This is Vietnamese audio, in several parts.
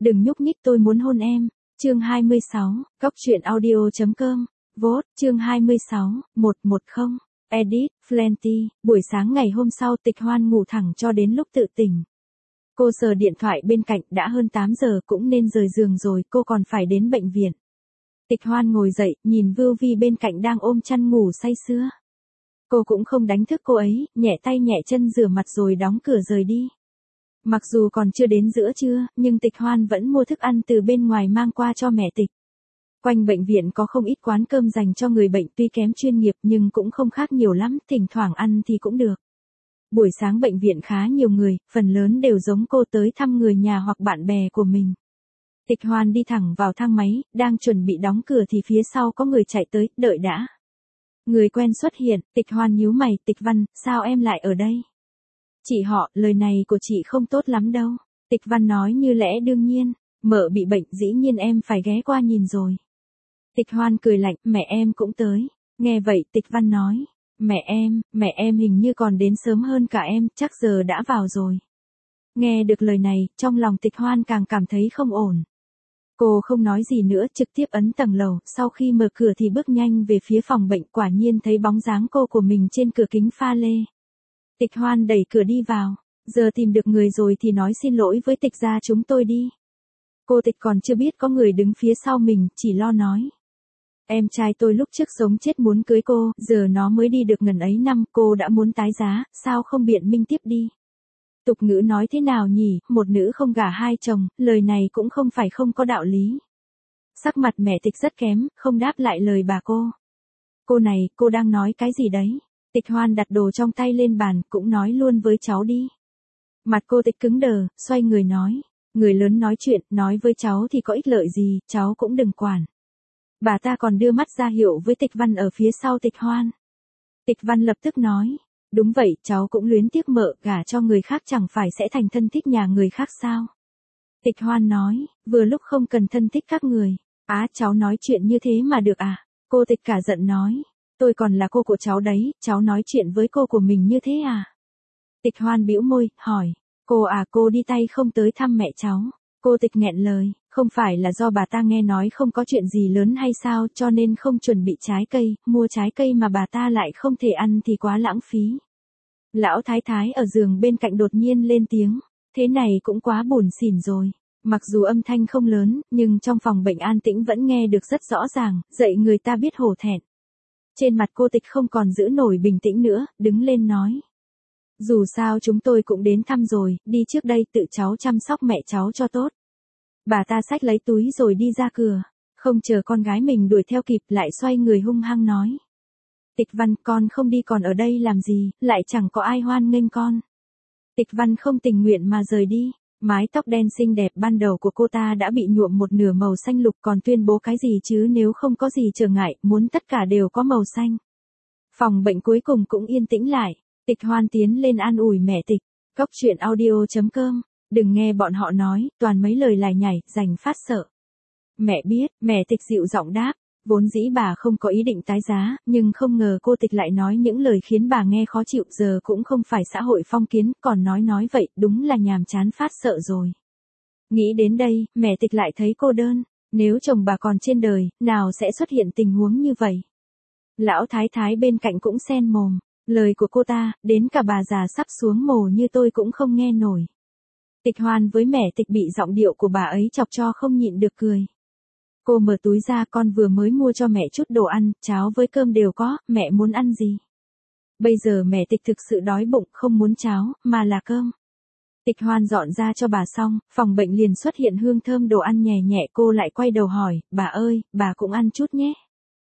Đừng nhúc nhích tôi muốn hôn em. Chương 26, Góc truyện audio.com, vote, chương 26, 110, edit, Flenty, buổi sáng ngày hôm sau Tịch Hoan ngủ thẳng cho đến lúc tự tỉnh. Cô sờ điện thoại bên cạnh, đã hơn 8 giờ cũng nên rời giường rồi, cô còn phải đến bệnh viện. Tịch Hoan ngồi dậy, nhìn Vưu Vi bên cạnh đang ôm chăn ngủ say sưa. Cô cũng không đánh thức cô ấy, nhẹ tay nhẹ chân rửa mặt rồi đóng cửa rời đi. Mặc dù còn chưa đến giữa trưa, nhưng Tịch Hoan vẫn mua thức ăn từ bên ngoài mang qua cho mẹ Tịch. Quanh bệnh viện có không ít quán cơm dành cho người bệnh tuy kém chuyên nghiệp nhưng cũng không khác nhiều lắm, thỉnh thoảng ăn thì cũng được. Buổi sáng bệnh viện khá nhiều người, phần lớn đều giống cô tới thăm người nhà hoặc bạn bè của mình. Tịch Hoan đi thẳng vào thang máy, đang chuẩn bị đóng cửa thì phía sau có người chạy tới, đợi đã. Người quen xuất hiện, Tịch Hoan nhíu mày, Tịch Văn, sao em lại ở đây? Chị họ, lời này của chị không tốt lắm đâu. Tịch Văn nói như lẽ đương nhiên, mợ bị bệnh dĩ nhiên em phải ghé qua nhìn rồi. Tịch Hoan cười lạnh, mẹ em cũng tới. Nghe vậy Tịch Văn nói, mẹ em hình như còn đến sớm hơn cả em, chắc giờ đã vào rồi. Nghe được lời này, trong lòng Tịch Hoan càng cảm thấy không ổn. Cô không nói gì nữa, trực tiếp ấn tầng lầu, sau khi mở cửa thì bước nhanh về phía phòng bệnh, quả nhiên thấy bóng dáng cô của mình trên cửa kính pha lê. Tịch Hoan đẩy cửa đi vào, giờ tìm được người rồi thì nói xin lỗi với Tịch gia chúng tôi đi. Cô Tịch còn chưa biết có người đứng phía sau mình, chỉ lo nói. Em trai tôi lúc trước sống chết muốn cưới cô, giờ nó mới đi được ngần ấy năm, cô đã muốn tái giá, sao không biện minh tiếp đi. Tục ngữ nói thế nào nhỉ, một nữ không gả hai chồng, lời này cũng không phải không có đạo lý. Sắc mặt mẹ Tịch rất kém, không đáp lại lời bà cô. Cô này, cô đang nói cái gì đấy? Tịch Hoan đặt đồ trong tay lên bàn, cũng nói luôn với cháu đi. Mặt cô Tịch cứng đờ, xoay người nói. Người lớn nói chuyện, nói với cháu thì có ích lợi gì, cháu cũng đừng quản. Bà ta còn đưa mắt ra hiệu với Tịch Văn ở phía sau Tịch Hoan. Tịch Văn lập tức nói. Đúng vậy, cháu cũng luyến tiếc mợ, gả cho người khác chẳng phải sẽ thành thân thích nhà người khác sao? Tịch Hoan nói, vừa lúc không cần thân thích các người. Á, cháu nói chuyện như thế mà được à? Cô Tịch cả giận nói. Tôi còn là cô của cháu đấy, cháu nói chuyện với cô của mình như thế à? Tịch Hoan bĩu môi, hỏi. Cô à, cô đi tay không tới thăm mẹ cháu. Cô Tịch nghẹn lời, không phải là do bà ta nghe nói không có chuyện gì lớn hay sao cho nên không chuẩn bị trái cây, mua trái cây mà bà ta lại không thể ăn thì quá lãng phí. Lão Thái Thái ở giường bên cạnh đột nhiên lên tiếng, thế này cũng quá buồn xỉn rồi. Mặc dù âm thanh không lớn, nhưng trong phòng bệnh an tĩnh vẫn nghe được rất rõ ràng, dạy người ta biết hổ thẹn. Trên mặt cô Tịch không còn giữ nổi bình tĩnh nữa, đứng lên nói. Dù sao chúng tôi cũng đến thăm rồi, đi trước đây tự cháu chăm sóc mẹ cháu cho tốt. Bà ta xách lấy túi rồi đi ra cửa, không chờ con gái mình đuổi theo kịp lại xoay người hung hăng nói. Tịch Văn, con không đi còn ở đây làm gì, lại chẳng có ai hoan nghênh con. Tịch Văn không tình nguyện mà rời đi, mái tóc đen xinh đẹp ban đầu của cô ta đã bị nhuộm một nửa màu xanh lục, còn tuyên bố cái gì chứ nếu không có gì trở ngại, muốn tất cả đều có màu xanh. Phòng bệnh cuối cùng cũng yên tĩnh lại. Tịch Hoan tiến lên an ủi mẹ Tịch. Góc truyện audio.com, đừng nghe bọn họ nói, toàn mấy lời lải nhải, dành phát sợ. Mẹ biết, mẹ Tịch dịu giọng đáp, vốn dĩ bà không có ý định tái giá, nhưng không ngờ cô Tịch lại nói những lời khiến bà nghe khó chịu, giờ cũng không phải xã hội phong kiến, còn nói vậy, đúng là nhàm chán phát sợ rồi. Nghĩ đến đây, mẹ Tịch lại thấy cô đơn, nếu chồng bà còn trên đời, nào sẽ xuất hiện tình huống như vậy. Lão Thái Thái bên cạnh cũng xen mồm. Lời của cô ta, đến cả bà già sắp xuống mồ như tôi cũng không nghe nổi. Tịch Hoan với mẹ Tịch bị giọng điệu của bà ấy chọc cho không nhịn được cười. Cô mở túi ra, con vừa mới mua cho mẹ chút đồ ăn, cháo với cơm đều có, mẹ muốn ăn gì? Bây giờ mẹ Tịch thực sự đói bụng, không muốn cháo, mà là cơm. Tịch Hoan dọn ra cho bà xong, phòng bệnh liền xuất hiện hương thơm đồ ăn nhẹ nhẹ, cô lại quay đầu hỏi, bà ơi, bà cũng ăn chút nhé.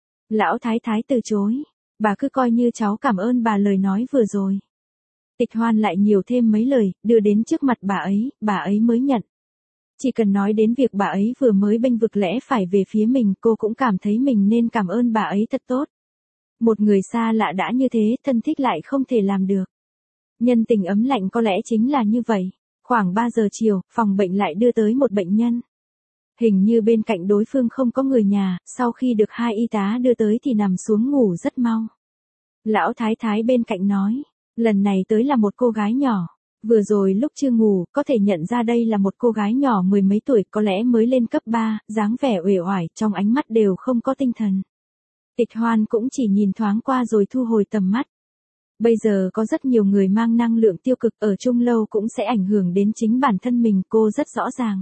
Lão Thái Thái từ chối. Bà cứ coi như cháu cảm ơn bà lời nói vừa rồi. Tịch Hoan lại nhiều thêm mấy lời, đưa đến trước mặt bà ấy mới nhận. Chỉ cần nói đến việc bà ấy vừa mới bênh vực lẽ phải về phía mình, cô cũng cảm thấy mình nên cảm ơn bà ấy thật tốt. Một người xa lạ đã như thế, thân thích lại không thể làm được. Nhân tình ấm lạnh có lẽ chính là như vậy. Khoảng 3 giờ chiều, phòng bệnh lại đưa tới một bệnh nhân. Hình như bên cạnh đối phương không có người nhà, sau khi được 2 y tá đưa tới thì nằm xuống ngủ rất mau. Lão Thái Thái bên cạnh nói, lần này tới là một cô gái nhỏ. Vừa rồi lúc chưa ngủ, có thể nhận ra đây là một cô gái nhỏ mười mấy tuổi, có lẽ mới lên cấp 3, dáng vẻ uể oải, trong ánh mắt đều không có tinh thần. Tịch Hoan cũng chỉ nhìn thoáng qua rồi thu hồi tầm mắt. Bây giờ có rất nhiều người mang năng lượng tiêu cực ở chung lâu cũng sẽ ảnh hưởng đến chính bản thân mình, cô rất rõ ràng.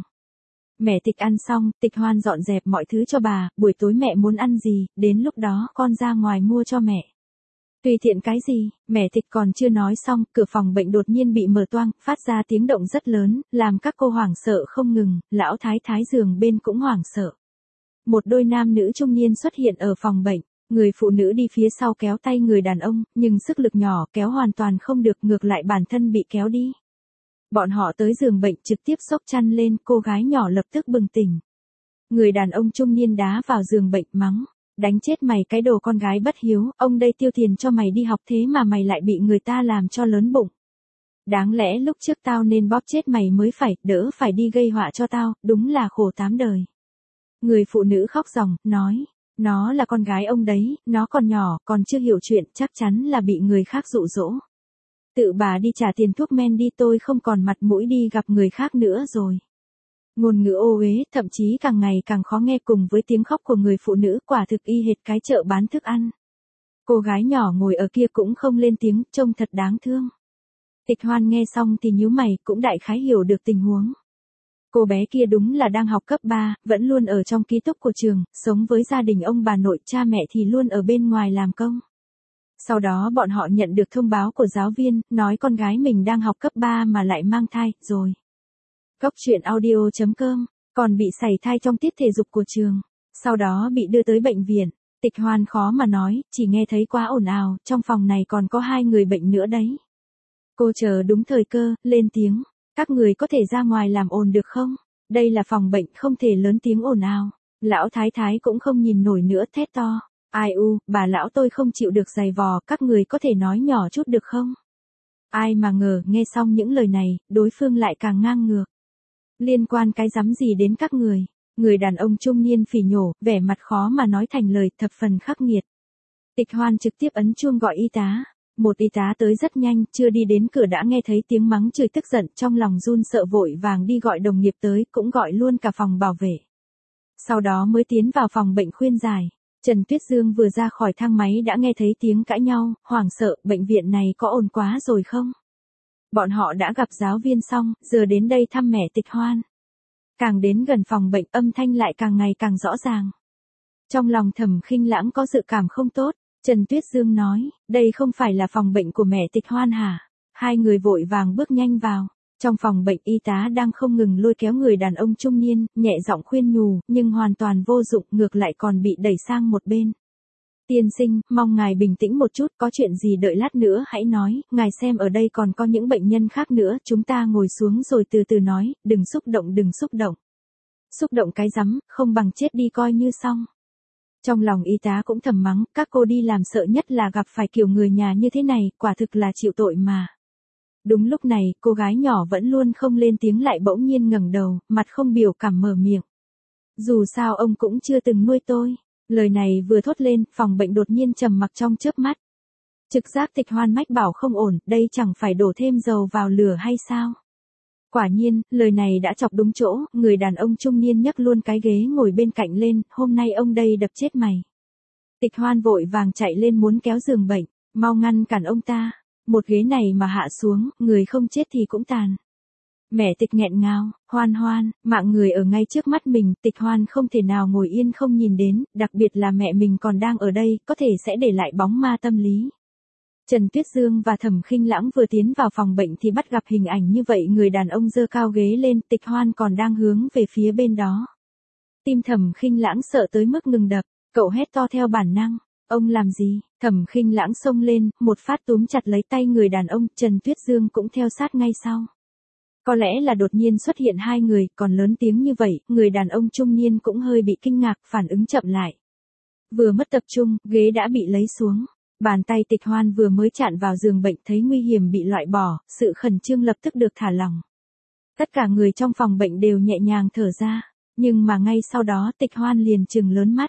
Mẹ Tịch ăn xong, Tịch Hoan dọn dẹp mọi thứ cho bà, buổi tối mẹ muốn ăn gì, đến lúc đó con ra ngoài mua cho mẹ. Tùy tiện cái gì, mẹ Tịch còn chưa nói xong, cửa phòng bệnh đột nhiên bị mở toang, phát ra tiếng động rất lớn, làm các cô hoảng sợ không ngừng, lão thái thái giường bên cũng hoảng sợ. Một đôi nam nữ trung niên xuất hiện ở phòng bệnh, người phụ nữ đi phía sau kéo tay người đàn ông, nhưng sức lực nhỏ kéo hoàn toàn không được, ngược lại bản thân bị kéo đi. Bọn họ tới giường bệnh trực tiếp xốc chăn lên, cô gái nhỏ lập tức bừng tỉnh. Người đàn ông trung niên đá vào giường bệnh mắng. Đánh chết mày cái đồ con gái bất hiếu, ông đây tiêu tiền cho mày đi học thế mà mày lại bị người ta làm cho lớn bụng. Đáng lẽ lúc trước tao nên bóp chết mày mới phải, đỡ phải đi gây họa cho tao, đúng là khổ tám đời. Người phụ nữ khóc ròng, nói, nó là con gái ông đấy, nó còn nhỏ, còn chưa hiểu chuyện, chắc chắn là bị người khác dụ dỗ. Tự bà đi trả tiền thuốc men đi, tôi không còn mặt mũi đi gặp người khác nữa rồi. Ngôn ngữ ô uế, thậm chí càng ngày càng khó nghe, cùng với tiếng khóc của người phụ nữ, quả thực y hệt cái chợ bán thức ăn. Cô gái nhỏ ngồi ở kia cũng không lên tiếng, trông thật đáng thương. Tịch Hoan nghe xong thì nhíu mày, cũng đại khái hiểu được tình huống. Cô bé kia đúng là đang học cấp 3, vẫn luôn ở trong ký túc của trường, sống với gia đình ông bà nội, cha mẹ thì luôn ở bên ngoài làm công. Sau đó bọn họ nhận được thông báo của giáo viên, nói con gái mình đang học cấp 3 mà lại mang thai, rồi. Cốc truyện audio.com, còn bị sảy thai trong tiết thể dục của trường, sau đó bị đưa tới bệnh viện. Tịch Hoan khó mà nói, chỉ nghe thấy quá ồn ào, trong phòng này còn có 2 người bệnh nữa đấy. Cô chờ đúng thời cơ, lên tiếng, các người có thể ra ngoài làm ồn được không? Đây là phòng bệnh, không thể lớn tiếng ồn ào. Lão thái thái cũng không nhìn nổi nữa, thét to, ai u, bà lão tôi không chịu được giày vò, các người có thể nói nhỏ chút được không? Ai mà ngờ, nghe xong những lời này, đối phương lại càng ngang ngược. Liên quan cái rắm gì đến các người? Người đàn ông trung niên phỉ nhổ, vẻ mặt khó mà nói thành lời, thập phần khắc nghiệt. Tịch Hoan trực tiếp ấn chuông gọi y tá. Một y tá tới rất nhanh, chưa đi đến cửa đã nghe thấy tiếng mắng chửi, tức giận, trong lòng run sợ vội vàng đi gọi đồng nghiệp tới, cũng gọi luôn cả phòng bảo vệ. Sau đó mới tiến vào phòng bệnh khuyên giải. Trần Tuyết Dương vừa ra khỏi thang máy đã nghe thấy tiếng cãi nhau, hoảng sợ, bệnh viện này có ồn quá rồi không? Bọn họ đã gặp giáo viên xong, giờ đến đây thăm mẹ Tịch Hoan. Càng đến gần phòng bệnh, âm thanh lại càng ngày càng rõ ràng. Trong lòng Thẩm Khinh Lãng có dự cảm không tốt, Trần Tuyết Dương nói, đây không phải là phòng bệnh của mẹ Tịch Hoan hả? Hai người vội vàng bước nhanh vào. Trong phòng bệnh, y tá đang không ngừng lôi kéo người đàn ông trung niên, nhẹ giọng khuyên nhủ, nhưng hoàn toàn vô dụng, ngược lại còn bị đẩy sang một bên. Tiên sinh, mong ngài bình tĩnh một chút, có chuyện gì đợi lát nữa hãy nói, ngài xem ở đây còn có những bệnh nhân khác nữa, chúng ta ngồi xuống rồi từ từ nói, đừng xúc động, đừng xúc động. Xúc động cái rắm, không bằng chết đi coi như xong. Trong lòng y tá cũng thầm mắng, các cô đi làm sợ nhất là gặp phải kiểu người nhà như thế này, quả thực là chịu tội mà. Đúng lúc này, cô gái nhỏ vẫn luôn không lên tiếng lại bỗng nhiên ngẩng đầu, mặt không biểu cảm mở miệng. Dù sao ông cũng chưa từng nuôi tôi. Lời này vừa thốt lên, phòng bệnh đột nhiên trầm mặc trong chớp mắt. Trực giác Tịch Hoan mách bảo không ổn, đây chẳng phải đổ thêm dầu vào lửa hay sao? Quả nhiên, lời này đã chọc đúng chỗ, người đàn ông trung niên nhấc luôn cái ghế ngồi bên cạnh lên, hôm nay ông đây đập chết mày. Tịch Hoan vội vàng chạy lên muốn kéo giường bệnh, mau ngăn cản ông ta. Một ghế này mà hạ xuống, người không chết thì cũng tàn. Mẹ Tịch nghẹn ngào, Hoan Hoan, mạng người ở ngay trước mắt mình, Tịch Hoan không thể nào ngồi yên không nhìn đến, đặc biệt là mẹ mình còn đang ở đây, có thể sẽ để lại bóng ma tâm lý. Trần Tuyết Dương và Thẩm Khinh Lãng vừa tiến vào phòng bệnh thì bắt gặp hình ảnh như vậy, người đàn ông giơ cao ghế lên, Tịch Hoan còn đang hướng về phía bên đó. Tim Thẩm Khinh Lãng sợ tới mức ngừng đập, cậu hét to theo bản năng, ông làm gì? Thẩm Khinh Lãng xông lên, một phát túm chặt lấy tay người đàn ông, Trần Tuyết Dương cũng theo sát ngay sau. Có lẽ là đột nhiên xuất hiện hai người, còn lớn tiếng như vậy, người đàn ông trung niên cũng hơi bị kinh ngạc, phản ứng chậm lại. Vừa mất tập trung, ghế đã bị lấy xuống. Bàn tay Tịch Hoan vừa mới chạm vào giường bệnh thấy nguy hiểm bị loại bỏ, sự khẩn trương lập tức được thả lỏng. Tất cả người trong phòng bệnh đều nhẹ nhàng thở ra, nhưng mà ngay sau đó Tịch Hoan liền trừng lớn mắt.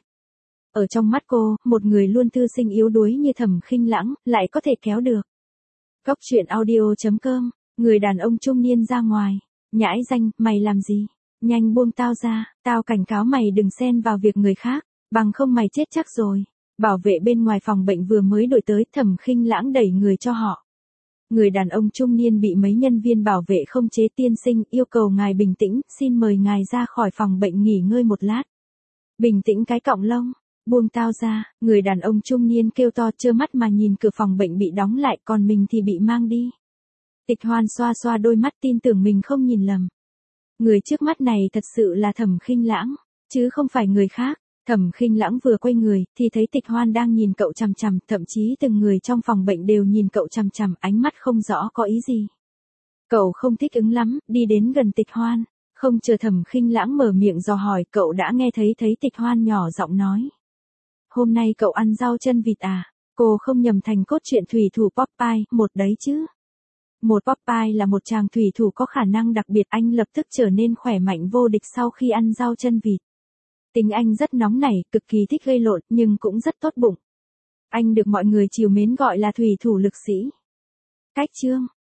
Ở trong mắt cô, một người luôn thư sinh yếu đuối như Thẩm Khinh Lãng, lại có thể kéo được. Cốc truyện audio.com Người đàn ông trung niên ra ngoài. Nhãi danh, mày làm gì? Nhanh buông tao ra, tao cảnh cáo mày đừng xen vào việc người khác, bằng không mày chết chắc rồi. Bảo vệ bên ngoài phòng bệnh vừa mới đổi tới, Thẩm Khinh Lãng đẩy người cho họ. Người đàn ông trung niên bị mấy nhân viên bảo vệ không chế. Tiên sinh, yêu cầu ngài bình tĩnh, xin mời ngài ra khỏi phòng bệnh nghỉ ngơi một lát. Bình tĩnh cái cọng lông, buông tao ra, người đàn ông trung niên kêu to, trơ mắt mà nhìn cửa phòng bệnh bị đóng lại, còn mình thì bị mang đi. Tịch Hoan xoa xoa đôi mắt, tin tưởng mình không nhìn lầm. Người trước mắt này thật sự là Thẩm Khinh Lãng, chứ không phải người khác. Thẩm Khinh Lãng vừa quay người, thì thấy Tịch Hoan đang nhìn cậu chằm chằm, thậm chí từng người trong phòng bệnh đều nhìn cậu chằm chằm, ánh mắt không rõ có ý gì. Cậu không thích ứng lắm, đi đến gần Tịch Hoan, không chờ Thẩm Khinh Lãng mở miệng dò hỏi, cậu đã nghe thấy Tịch Hoan nhỏ giọng nói. Hôm nay cậu ăn rau chân vịt à? Cô không nhầm thành cốt truyện thủy thủ Popeye, một đấy chứ. Một Popeye là một chàng thủy thủ có khả năng đặc biệt, anh lập tức trở nên khỏe mạnh vô địch sau khi ăn rau chân vịt. Tính anh rất nóng nảy, cực kỳ thích gây lộn, nhưng cũng rất tốt bụng. Anh được mọi người trìu mến gọi là thủy thủ lực sĩ. Cách chương